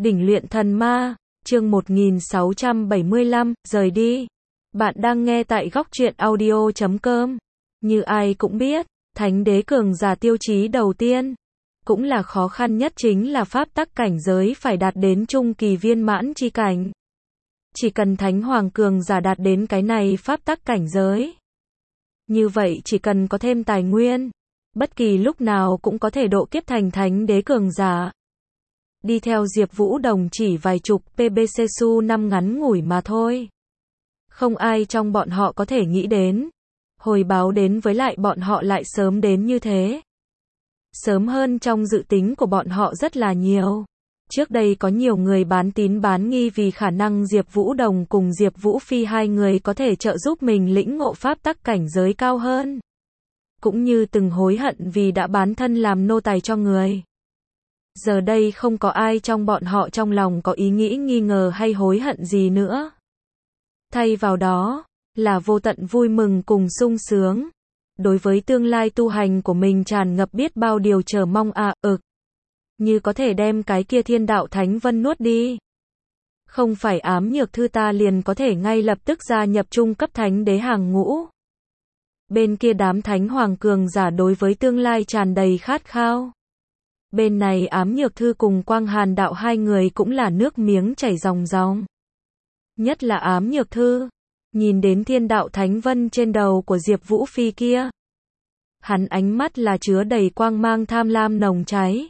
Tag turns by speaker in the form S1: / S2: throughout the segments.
S1: Đỉnh luyện thần ma, chương 1675, rời đi. Bạn đang nghe tại góc truyện audio.com. Như ai cũng biết, thánh đế cường giả tiêu chí đầu tiên, cũng là khó khăn nhất chính là pháp tắc cảnh giới phải đạt đến trung kỳ viên mãn chi cảnh. Chỉ cần thánh hoàng cường giả đạt đến cái này pháp tắc cảnh giới, như vậy chỉ cần có thêm tài nguyên, bất kỳ lúc nào cũng có thể độ kiếp thành thánh đế cường giả. Đi theo Diệp Vũ Đồng chỉ vài chục PBC Su năm ngắn ngủi mà thôi. Không ai trong bọn họ có thể nghĩ đến, hồi báo đến với lại bọn họ lại sớm đến như thế. Sớm hơn trong dự tính của bọn họ rất là nhiều. Trước đây có nhiều người bán tín bán nghi vì khả năng Diệp Vũ Đồng cùng Diệp Vũ Phi hai người có thể trợ giúp mình lĩnh ngộ pháp tắc cảnh giới cao hơn. Cũng như từng hối hận vì đã bán thân làm nô tài cho người. Giờ đây không có ai trong bọn họ trong lòng có ý nghĩ nghi ngờ hay hối hận gì nữa. Thay vào đó, là vô tận vui mừng cùng sung sướng. Đối với tương lai tu hành của mình tràn ngập biết bao điều chờ mong như có thể đem cái kia thiên đạo thánh vân nuốt đi. Không phải ám nhược thư ta liền có thể ngay lập tức gia nhập trung cấp thánh đế hàng ngũ. Bên kia đám thánh hoàng cường giả đối với tương lai tràn đầy khát khao. Bên này ám nhược thư cùng Quang Hàn đạo hai người cũng là nước miếng chảy ròng ròng. Nhất là ám nhược thư, nhìn đến thiên đạo thánh vân trên đầu của Diệp Vũ Phi kia. Hắn ánh mắt là chứa đầy quang mang tham lam nồng cháy.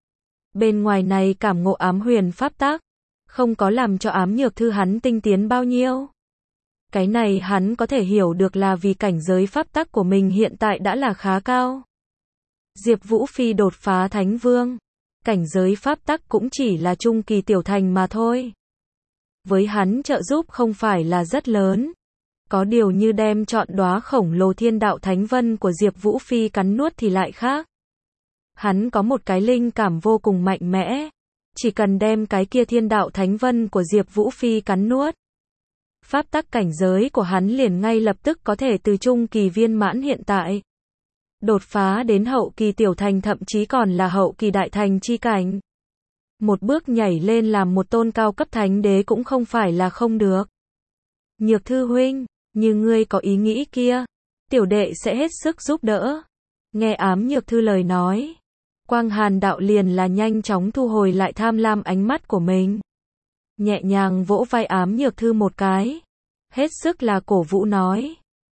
S1: Bên ngoài này cảm ngộ ám huyền pháp tắc, không có làm cho ám nhược thư hắn tinh tiến bao nhiêu. Cái này hắn có thể hiểu được là vì cảnh giới pháp tắc của mình hiện tại đã là khá cao. Diệp Vũ Phi đột phá thánh vương, cảnh giới pháp tắc cũng chỉ là trung kỳ tiểu thành mà thôi. Với hắn trợ giúp không phải là rất lớn. Có điều như đem trọn đóa khổng lồ thiên đạo thánh vân của Diệp Vũ Phi cắn nuốt thì lại khác. Hắn có một cái linh cảm vô cùng mạnh mẽ. Chỉ cần đem cái kia thiên đạo thánh vân của Diệp Vũ Phi cắn nuốt, pháp tắc cảnh giới của hắn liền ngay lập tức có thể từ trung kỳ viên mãn hiện tại đột phá đến hậu kỳ tiểu thành, thậm chí còn là hậu kỳ đại thành chi cảnh. Một bước nhảy lên làm một tôn cao cấp thánh đế cũng không phải là không được. Nhược thư huynh, như ngươi có ý nghĩ kia, tiểu đệ sẽ hết sức giúp đỡ. Nghe ám nhược thư lời nói, Quang Hàn đạo liền là nhanh chóng thu hồi lại tham lam ánh mắt của mình. Nhẹ nhàng vỗ vai ám nhược thư một cái. Hết sức là cổ vũ nói.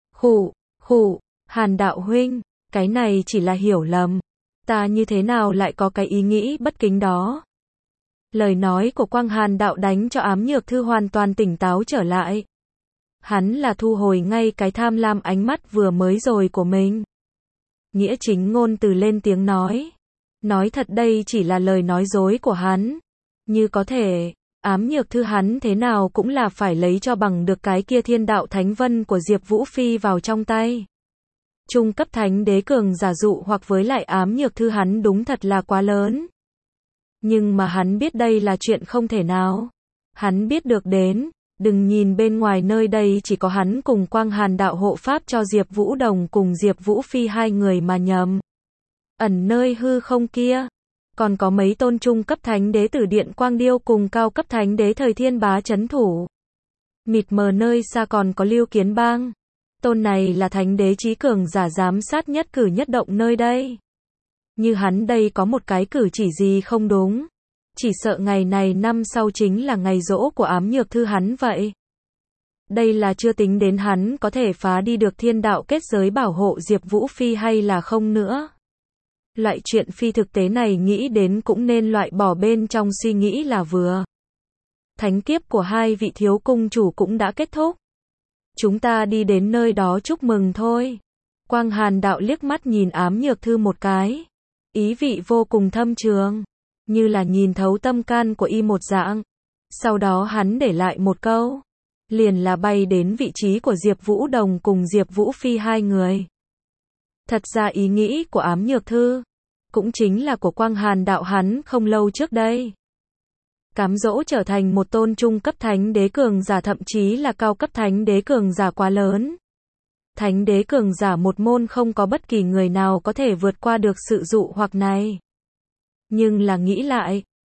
S1: Khụ, Hàn đạo huynh, cái này chỉ là hiểu lầm. Ta như thế nào lại có cái ý nghĩ bất kính đó. Lời nói của Quang Hàn đạo đánh cho ám nhược thư hoàn toàn tỉnh táo trở lại. Hắn là thu hồi ngay cái tham lam ánh mắt vừa mới rồi của mình. Nghĩa chính ngôn từ lên tiếng nói. Nói thật đây chỉ là lời nói dối của hắn. Như có thể, ám nhược thư hắn thế nào cũng là phải lấy cho bằng được cái kia thiên đạo thánh vân của Diệp Vũ Phi vào trong tay. Trung cấp thánh đế cường giả dụ hoặc với lại ám nhược thư hắn đúng thật là quá lớn. Nhưng mà hắn biết đây là chuyện không thể nào. Hắn biết được đến, đừng nhìn bên ngoài nơi đây chỉ có hắn cùng Quang Hàn đạo hộ pháp cho Diệp Vũ Đồng cùng Diệp Vũ Phi hai người mà nhầm. Ẩn nơi hư không kia, còn có mấy tôn trung cấp thánh đế Tử Điện Quang Điêu cùng cao cấp thánh đế Thời Thiên Bá trấn thủ. Mịt mờ nơi xa còn có Lưu Kiến Bang. Tôn này là thánh đế chí cường giả giám sát nhất cử nhất động nơi đây. Như hắn đây có một cái cử chỉ gì không đúng, chỉ sợ ngày này năm sau chính là ngày giỗ của ám nhược thư hắn vậy. Đây là chưa tính đến hắn có thể phá đi được thiên đạo kết giới bảo hộ Diệp Vũ Phi hay là không nữa. Loại chuyện phi thực tế này nghĩ đến cũng nên loại bỏ bên trong suy nghĩ là vừa. Thánh kiếp của hai vị thiếu cung chủ cũng đã kết thúc. Chúng ta đi đến nơi đó chúc mừng thôi. Quang Hàn đạo liếc mắt nhìn ám nhược thư một cái. Ý vị vô cùng thâm trường. Như là nhìn thấu tâm can của y một dạng. Sau đó hắn để lại một câu. Liền là bay đến vị trí của Diệp Vũ Đồng cùng Diệp Vũ Phi hai người. Thật ra ý nghĩ của ám nhược thư cũng chính là của Quang Hàn đạo hắn không lâu trước đây. Cám dỗ trở thành một tôn trung cấp thánh đế cường giả, thậm chí là cao cấp thánh đế cường giả quá lớn. Thánh đế cường giả một môn không có bất kỳ người nào có thể vượt qua được sự dụ hoặc này. Nhưng là nghĩ lại,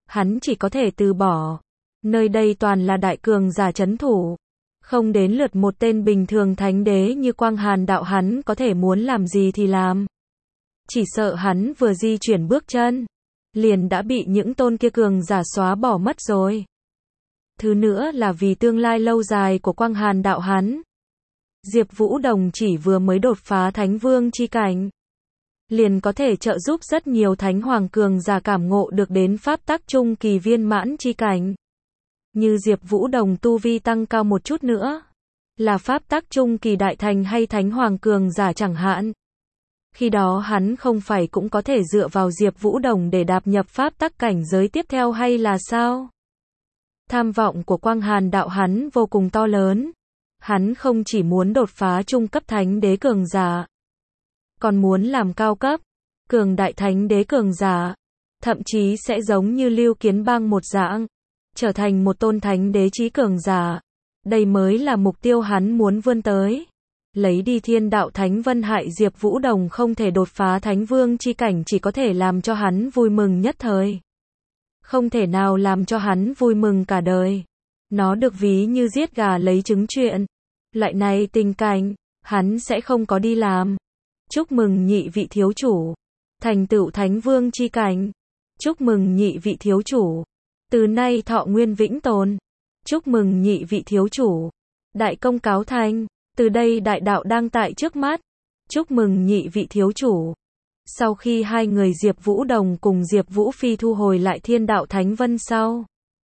S1: hắn chỉ có thể từ bỏ. Nơi đây toàn là đại cường giả trấn thủ. Không đến lượt một tên bình thường thánh đế như Quang Hàn đạo hắn có thể muốn làm gì thì làm. Chỉ sợ hắn vừa di chuyển bước chân, liền đã bị những tôn kia cường giả xóa bỏ mất rồi. Thứ nữa là vì tương lai lâu dài của Quang Hàn đạo hắn. Diệp Vũ Đồng chỉ vừa mới đột phá Thánh Vương chi cảnh, liền có thể trợ giúp rất nhiều Thánh Hoàng cường giả cảm ngộ được đến pháp tắc trung kỳ viên mãn chi cảnh. Như Diệp Vũ Đồng tu vi tăng cao một chút nữa, là pháp tắc trung kỳ đại thành hay Thánh Hoàng cường giả chẳng hạn. Khi đó hắn không phải cũng có thể dựa vào Diệp Vũ Đồng để đạp nhập pháp tắc cảnh giới tiếp theo hay là sao? Tham vọng của Quang Hàn đạo hắn vô cùng to lớn. Hắn không chỉ muốn đột phá trung cấp thánh đế cường giả, còn muốn làm cao cấp, cường đại thánh đế cường giả. Thậm chí sẽ giống như Lưu Kiến Bang một dạng, trở thành một tôn thánh đế chí cường giả. Đây mới là mục tiêu hắn muốn vươn tới. Lấy đi thiên đạo thánh vân hại Diệp Vũ Đồng không thể đột phá thánh vương chi cảnh chỉ có thể làm cho hắn vui mừng nhất thời. Không thể nào làm cho hắn vui mừng cả đời. Nó được ví như giết gà lấy trứng chuyện. Loại này tình cảnh, hắn sẽ không có đi làm. Chúc mừng nhị vị thiếu chủ. Thành tựu thánh vương chi cảnh. Chúc mừng nhị vị thiếu chủ. Từ nay thọ nguyên vĩnh tồn. Chúc mừng nhị vị thiếu chủ. Đại công cáo thành. Từ đây đại đạo đang tại trước mắt. Chúc mừng nhị vị thiếu chủ. Sau khi hai người Diệp Vũ Đồng cùng Diệp Vũ Phi thu hồi lại thiên đạo thánh vân sau,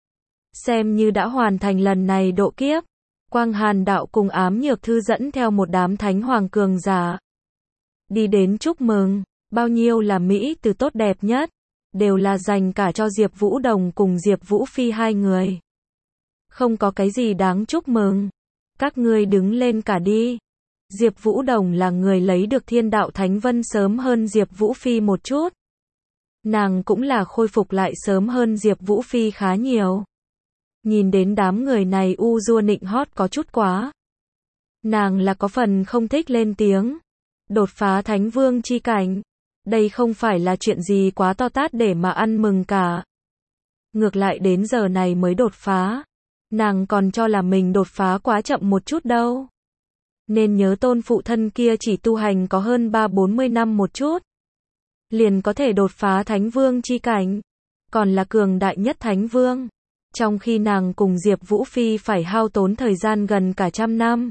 S1: xem như đã hoàn thành lần này độ kiếp. Quang Hàn đạo cùng Ám Nhược Thư dẫn theo một đám thánh hoàng cường giả đi đến chúc mừng. Bao nhiêu là mỹ từ tốt đẹp nhất, đều là dành cả cho Diệp Vũ Đồng cùng Diệp Vũ Phi hai người. Không có cái gì đáng chúc mừng. Các ngươi đứng lên cả đi. Diệp Vũ Đồng là người lấy được thiên đạo thánh vân sớm hơn Diệp Vũ Phi một chút. Nàng cũng là khôi phục lại sớm hơn Diệp Vũ Phi khá nhiều. Nhìn đến đám người này u dua nịnh hót có chút quá. Nàng là có phần không thích lên tiếng. Đột phá thánh vương chi cảnh, đây không phải là chuyện gì quá to tát để mà ăn mừng cả. Ngược lại đến giờ này mới đột phá. Nàng còn cho là mình đột phá quá chậm một chút đâu. Nên nhớ tôn phụ thân kia chỉ tu hành có hơn 30-40 năm một chút, liền có thể đột phá thánh vương chi cảnh, còn là cường đại nhất thánh vương. Trong khi nàng cùng Diệp Vũ Phi phải hao tốn thời gian gần cả 100 năm.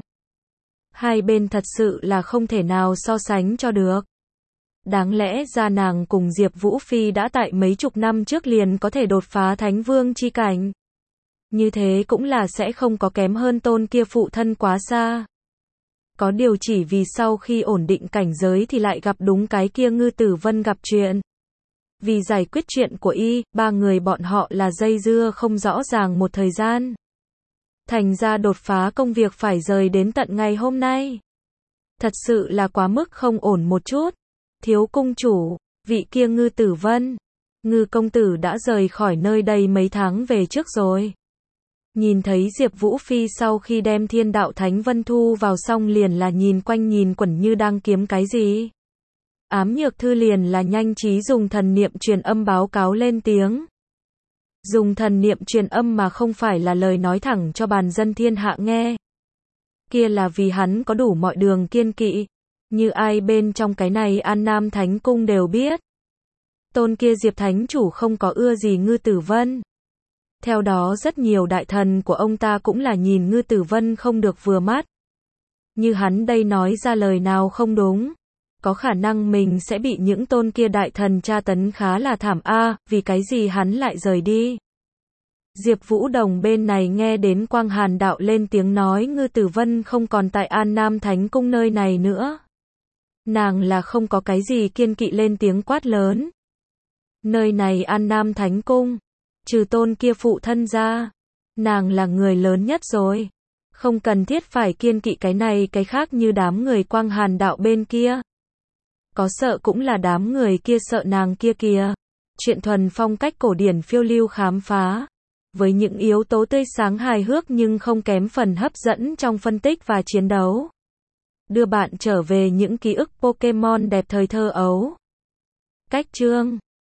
S1: Hai bên thật sự là không thể nào so sánh cho được. Đáng lẽ ra nàng cùng Diệp Vũ Phi đã tại mấy chục năm trước liền có thể đột phá thánh vương chi cảnh. Như thế cũng là sẽ không có kém hơn tôn kia phụ thân quá xa. Có điều chỉ vì sau khi ổn định cảnh giới thì lại gặp đúng cái kia Ngư Tử Vân gặp chuyện. Vì giải quyết chuyện của y, ba người bọn họ là dây dưa không rõ ràng một thời gian. Thành ra đột phá công việc phải rời đến tận ngày hôm nay. Thật sự là quá mức không ổn một chút. Thiếu cung chủ, vị kia Ngư Tử Vân, Ngư công tử đã rời khỏi nơi đây mấy tháng về trước rồi. Nhìn thấy Diệp Vũ Phi sau khi đem thiên đạo thánh vân thu vào xong liền là nhìn quanh nhìn quẩn như đang kiếm cái gì. Ám Nhược Thư liền là nhanh trí dùng thần niệm truyền âm báo cáo lên tiếng. Dùng thần niệm truyền âm mà không phải là lời nói thẳng cho bàn dân thiên hạ nghe. Kia là vì hắn có đủ mọi đường kiên kỵ. Như ai bên trong cái này An Nam Thánh Cung đều biết. Tôn kia Diệp Thánh Chủ không có ưa gì Ngư Tử Vân. Theo đó rất nhiều đại thần của ông ta cũng là nhìn Ngư Tử Vân không được vừa mắt. Như hắn đây nói ra lời nào không đúng, có khả năng mình sẽ bị những tôn kia đại thần tra tấn khá là thảm vì cái gì hắn lại rời đi. Diệp Vũ Đồng bên này nghe đến Quang Hàn đạo lên tiếng nói Ngư Tử Vân không còn tại An Nam Thánh Cung nơi này nữa. Nàng là không có cái gì kiên kỵ lên tiếng quát lớn. Nơi này An Nam Thánh Cung, trừ tôn kia phụ thân ra, nàng là người lớn nhất rồi. Không cần thiết phải kiên kỵ cái này cái khác như đám người Quang Hàn đạo bên kia. Có sợ cũng là đám người kia sợ nàng kia kìa. Chuyện thuần phong cách cổ điển phiêu lưu khám phá. Với những yếu tố tươi sáng hài hước nhưng không kém phần hấp dẫn trong phân tích và chiến đấu. Đưa bạn trở về những ký ức Pokemon đẹp thời thơ ấu. Cách chương